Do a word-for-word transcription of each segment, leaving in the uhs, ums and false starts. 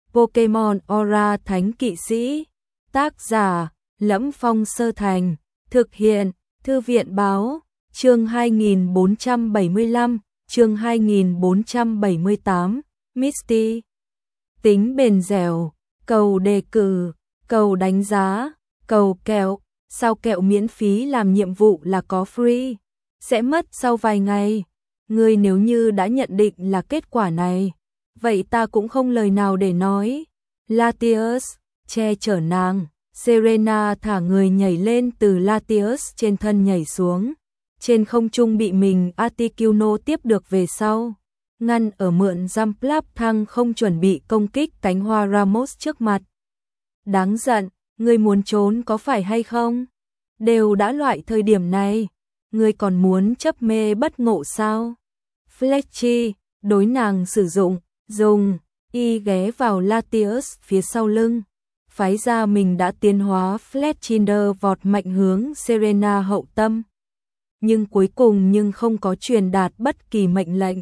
Pokemon Aura Thánh Kỵ Sĩ. Tác giả: Lẫm Phong Sơ Thành. Thực hiện: Thư viện báo. Chương hai nghìn bốn trăm bảy mươi lăm, chương hai nghìn bốn trăm bảy mươi tám, Misty. Tính bền dẻo, cầu đề cử, cầu đánh giá, cầu kẹo. Sao kẹo miễn phí làm nhiệm vụ là có free? Sẽ mất sau vài ngày. Ngươi nếu như đã nhận định là kết quả này, vậy ta cũng không lời nào để nói. Latios che chở nàng. Serena thả người nhảy lên từ Latios trên thân nhảy xuống. Trên không trung bị mình Articuno tiếp được về sau. Ngăn ở mượn Jumpluff thăng không chuẩn bị công kích cánh hoa Ramos trước mặt. Đáng giận, ngươi muốn trốn có phải hay không? Đều đã loại thời điểm này, ngươi còn muốn chấp mê bất ngộ sao? Fletchy, đối nàng sử dụng, dùng, y ghé vào Latios phía sau lưng. Phái ra mình đã tiến hóa Fletchinder vọt mạnh hướng Serena hậu tâm. Nhưng cuối cùng nhưng không có truyền đạt bất kỳ mệnh lệnh.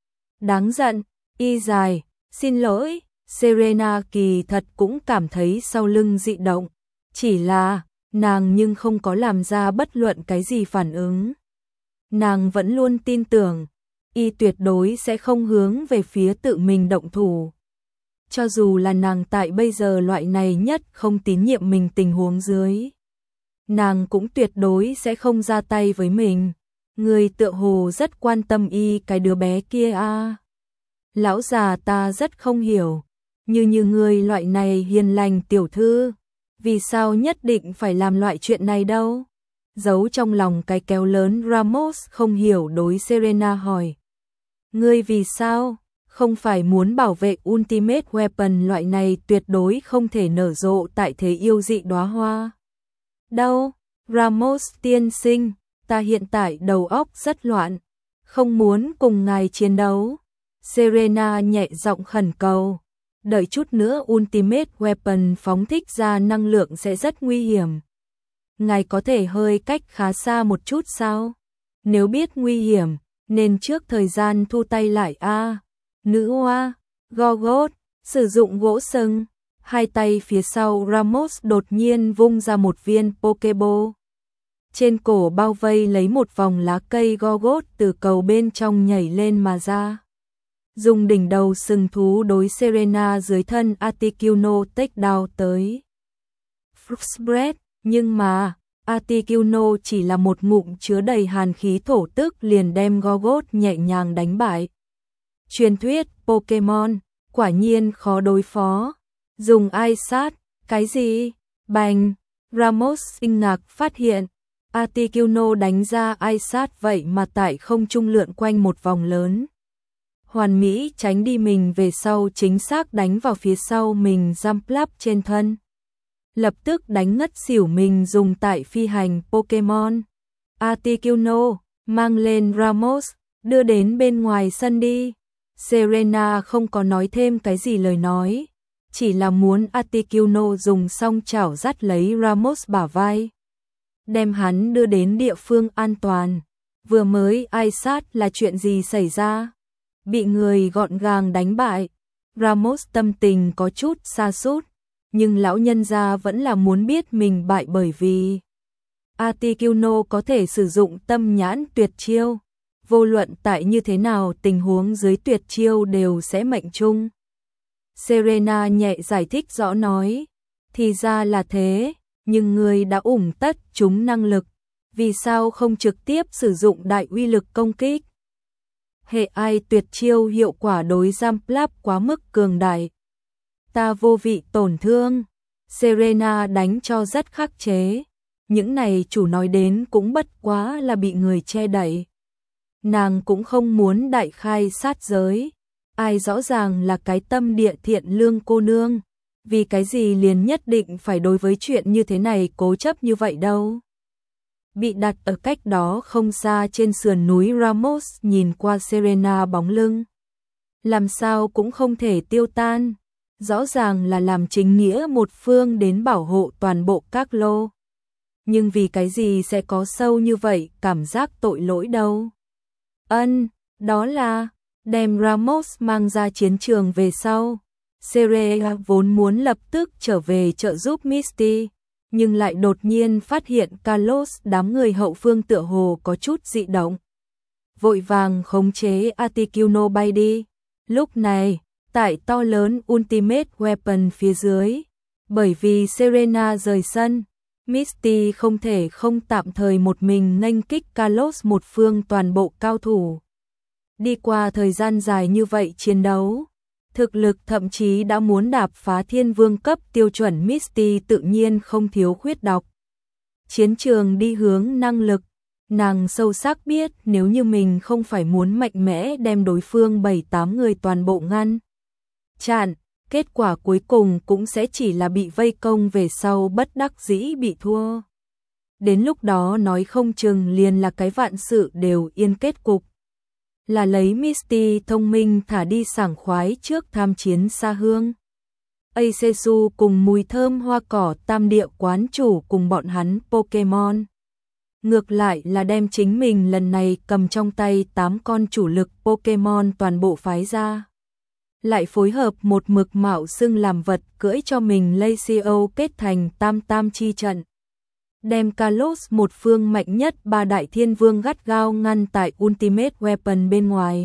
Đáng giận, y dài, xin lỗi, Serena kỳ thật cũng cảm thấy sau lưng dị động. Chỉ là, nàng nhưng không có làm ra bất luận cái gì phản ứng. Nàng vẫn luôn tin tưởng, y tuyệt đối sẽ không hướng về phía tự mình động thủ. Cho dù là nàng tại bây giờ loại này nhất không tín nhiệm mình tình huống dưới, nàng cũng tuyệt đối sẽ không ra tay với mình. Người tựa hồ rất quan tâm y cái đứa bé kia a. À. Lão già ta rất không hiểu, như như người loại này hiền lành tiểu thư, vì sao nhất định phải làm loại chuyện này đâu? Giấu trong lòng cái kéo lớn Ramos không hiểu đối Serena hỏi. Ngươi vì sao? Không phải muốn bảo vệ Ultimate Weapon loại này tuyệt đối không thể nở rộ tại thế yêu dị đóa hoa. Đâu? Ramos tiên sinh, ta hiện tại đầu óc rất loạn, không muốn cùng ngài chiến đấu. Serena nhẹ giọng khẩn cầu. Đợi chút nữa Ultimate Weapon phóng thích ra năng lượng sẽ rất nguy hiểm. Ngài có thể hơi cách khá xa một chút sao? Nếu biết nguy hiểm, nên trước thời gian thu tay lại a. À. Nữ hoa, Gorgot, sử dụng gỗ sừng. Hai tay phía sau Ramos đột nhiên vung ra một viên Pokeball. Trên cổ bao vây lấy một vòng lá cây Gorgot từ cầu bên trong nhảy lên mà ra. Dùng đỉnh đầu sừng thú đối Serena dưới thân Articuno take down tới. Frostbreath, nhưng mà, Articuno chỉ là một ngụm chứa đầy hàn khí thổ tức liền đem Gorgot nhẹ nhàng đánh bại. Truyền thuyết Pokemon, quả nhiên khó đối phó. Dùng ai sát, cái gì? Bành, Ramos kinh ngạc phát hiện, Articuno đánh ra ai sát vậy mà tại không trung lượn quanh một vòng lớn. Hoàn mỹ tránh đi mình về sau chính xác đánh vào phía sau mình Jumpluff trên thân. Lập tức đánh ngất xỉu mình dùng tại phi hành Pokemon. Articuno, mang lên Ramos, đưa đến bên ngoài sân đi. Serena không có nói thêm cái gì lời nói, chỉ là muốn Articuno dùng song chảo dắt lấy Ramos bả vai, đem hắn đưa đến địa phương an toàn. Vừa mới ai sát là chuyện gì xảy ra? Bị người gọn gàng đánh bại. Ramos tâm tình có chút sa sút, nhưng lão nhân gia vẫn là muốn biết mình bại bởi vì Articuno có thể sử dụng tâm nhãn tuyệt chiêu. Vô luận tại như thế nào tình huống dưới tuyệt chiêu đều sẽ mệnh chung. Serena nhẹ giải thích rõ nói, thì ra là thế, nhưng người đã ủng tất chúng năng lực, vì sao không trực tiếp sử dụng đại uy lực công kích? Hệ ai tuyệt chiêu hiệu quả đối Jumpluff quá mức cường đại. Ta vô vị tổn thương. Serena đánh cho rất khắc chế. Những này chủ nói đến cũng bất quá là bị người che đậy. Nàng cũng không muốn đại khai sát giới. Ai rõ ràng là cái tâm địa thiện lương cô nương. Vì cái gì liền nhất định phải đối với chuyện như thế này cố chấp như vậy đâu. Bị đặt ở cách đó không xa trên sườn núi Ramos nhìn qua Serena bóng lưng. Làm sao cũng không thể tiêu tan. Rõ ràng là làm chính nghĩa một phương đến bảo hộ toàn bộ các lô. Nhưng vì cái gì sẽ có sâu như vậy cảm giác tội lỗi đâu. Ân, đó là đem Ramos mang ra chiến trường về sau. Serena vốn muốn lập tức trở về trợ giúp Misty, nhưng lại đột nhiên phát hiện Carlos đám người hậu phương tựa hồ có chút dị động. Vội vàng khống chế Articuno bay đi. Lúc này, tại to lớn Ultimate Weapon phía dưới, bởi vì Serena rời sân, Misty không thể không tạm thời một mình nghênh kích Carlos một phương toàn bộ cao thủ. Đi qua thời gian dài như vậy chiến đấu, thực lực thậm chí đã muốn đạp phá thiên vương cấp tiêu chuẩn, Misty tự nhiên không thiếu khuyết đọc. Chiến trường đi hướng năng lực, nàng sâu sắc biết nếu như mình không phải muốn mạnh mẽ đem đối phương bảy tám người toàn bộ ngăn chặn, kết quả cuối cùng cũng sẽ chỉ là bị vây công về sau bất đắc dĩ bị thua. Đến lúc đó nói không chừng liền là cái vạn sự đều yên kết cục. Là lấy Misty thông minh thả đi sảng khoái trước tham chiến xa hương. Acesu cùng mùi thơm hoa cỏ tam địa quán chủ cùng bọn hắn Pokemon. Ngược lại là đem chính mình lần này cầm trong tay tám con chủ lực Pokemon toàn bộ phái ra. Lại phối hợp một mực mạo xưng làm vật cưỡi cho mình Lacio kết thành tam tam chi trận. Đem Carlos một phương mạnh nhất ba đại thiên vương gắt gao ngăn tại Ultimate Weapon bên ngoài.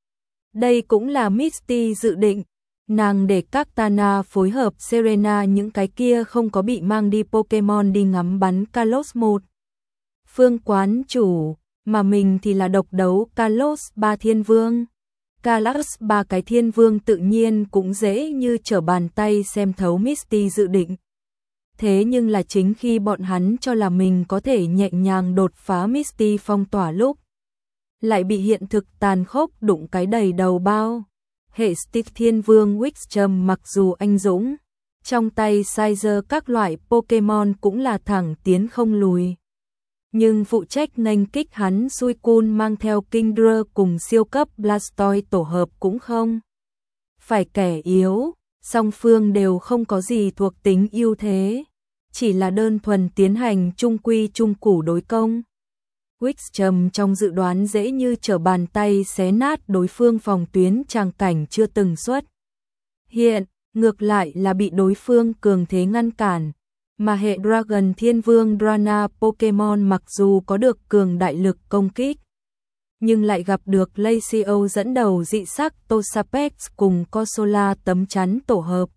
Đây cũng là Misty dự định, nàng để các Tana phối hợp Serena những cái kia không có bị mang đi Pokemon đi ngắm bắn Carlos một phương quán chủ, mà mình thì là độc đấu Carlos ba thiên vương. Carlos ba cái thiên vương tự nhiên cũng dễ như trở bàn tay xem thấu Misty dự định. Thế nhưng là chính khi bọn hắn cho là mình có thể nhẹ nhàng đột phá Misty phong tỏa lúc, lại bị hiện thực tàn khốc đụng cái đầy đầu bao. Hệ Stick thiên vương Wixcham mặc dù anh dũng, trong tay Sizer các loại Pokemon cũng là thẳng tiến không lùi. Nhưng phụ trách nghênh kích hắn Suicune mang theo Kingdra cùng siêu cấp Blastoise tổ hợp cũng không phải kẻ yếu, song phương đều không có gì thuộc tính ưu thế, chỉ là đơn thuần tiến hành trung quy trung củ đối công. Wixcham trong dự đoán dễ như trở bàn tay xé nát đối phương phòng tuyến tràng cảnh chưa từng xuất hiện, ngược lại là bị đối phương cường thế ngăn cản. Mà hệ Dragon Thiên Vương Drana Pokemon mặc dù có được cường đại lực công kích, nhưng lại gặp được Lacio dẫn đầu dị sắc Toxapex cùng Corsola tấm chắn tổ hợp.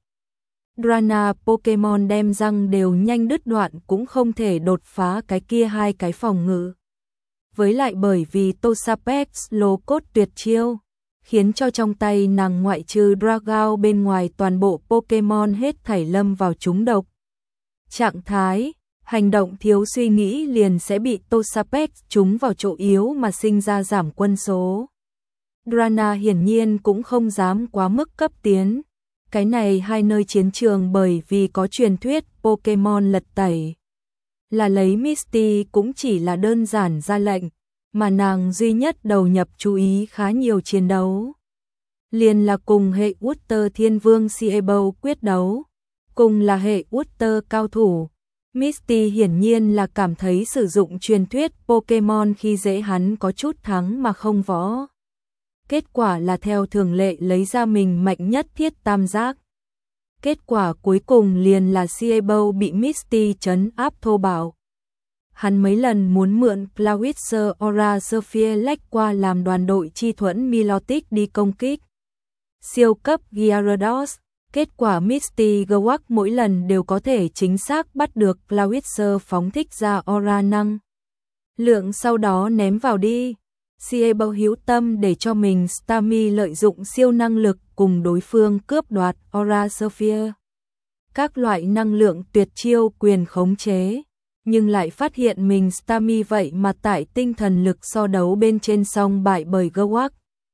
Drana Pokemon đem răng đều nhanh đứt đoạn cũng không thể đột phá cái kia hai cái phòng ngự. Với lại bởi vì Toxapex lô cốt tuyệt chiêu, khiến cho trong tay nàng ngoại trừ Dragao bên ngoài toàn bộ Pokemon hết thảy lâm vào trúng độc. Trạng thái, hành động thiếu suy nghĩ liền sẽ bị Toxapex trúng vào chỗ yếu mà sinh ra giảm quân số. Drana hiển nhiên cũng không dám quá mức cấp tiến. Cái này hai nơi chiến trường bởi vì có truyền thuyết Pokemon lật tẩy. Là lấy Misty cũng chỉ là đơn giản ra lệnh, mà nàng duy nhất đầu nhập chú ý khá nhiều chiến đấu. Liền là cùng hệ Water Thiên Vương Siebo quyết đấu. Cùng là hệ Water cao thủ, Misty hiển nhiên là cảm thấy sử dụng truyền thuyết Pokemon khi dễ hắn có chút thắng mà không võ. Kết quả là theo thường lệ lấy ra mình mạnh nhất thiết tam giác. Kết quả cuối cùng liền là Siebo bị Misty trấn áp thô bạo. Hắn mấy lần muốn mượn Clawitzer Aura Sphere lách qua làm đoàn đội chi thuẫn Milotic đi công kích siêu cấp Gyarados. Kết quả Misty Gewak mỗi lần đều có thể chính xác bắt được Clawitzer phóng thích ra aura năng lượng sau đó ném vào đi. Siebo hiếu tâm để cho mình Starmie lợi dụng siêu năng lực cùng đối phương cướp đoạt Aura Sphere. Các loại năng lượng tuyệt chiêu quyền khống chế, nhưng lại phát hiện mình Starmie vậy mà tại tinh thần lực so đấu bên trên song bại bởi Gewak.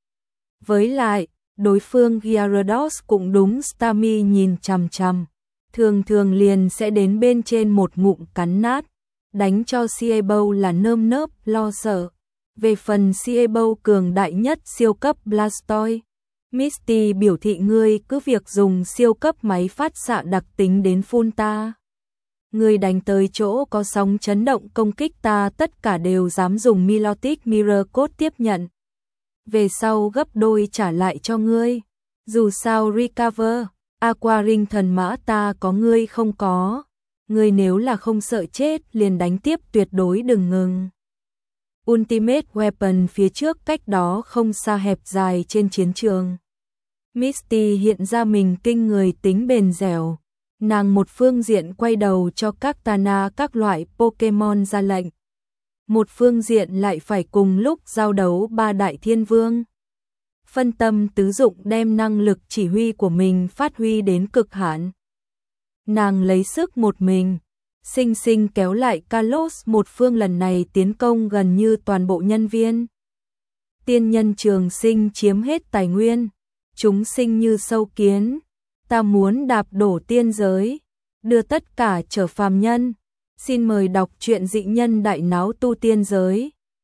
Với lại, đối phương Gyarados cũng đúng Starmie nhìn chằm chằm, thường thường liền sẽ đến bên trên một ngụm cắn nát, đánh cho Siebo là nơm nớp lo sợ. Về phần Siebo cường đại nhất siêu cấp Blastoise, Misty biểu thị ngươi cứ việc dùng siêu cấp máy phát xạ đặc tính đến phun ta. Ngươi đánh tới chỗ có sóng chấn động công kích ta tất cả đều dám dùng Milotic Mirror Code tiếp nhận. Về sau gấp đôi trả lại cho ngươi. Dù sao recover, Aquaring thần mã ta có ngươi không có, ngươi nếu là không sợ chết liền đánh tiếp tuyệt đối đừng ngừng. Ultimate Weapon phía trước cách đó không xa hẹp dài trên chiến trường. Misty hiện ra mình kinh người tính bền dẻo. Nàng một phương diện quay đầu cho các Tana các loại Pokemon ra lệnh. Một phương diện lại phải cùng lúc giao đấu ba đại thiên vương. Phân tâm tứ dụng đem năng lực chỉ huy của mình phát huy đến cực hạn. Nàng lấy sức một mình, sinh sinh kéo lại Kalos một phương lần này tiến công gần như toàn bộ nhân viên. Tiên nhân trường sinh chiếm hết tài nguyên, chúng sinh như sâu kiến, ta muốn đạp đổ tiên giới, đưa tất cả trở phàm nhân. Xin mời đọc truyện Dị Nhân Đại Náo Tu Tiên Giới.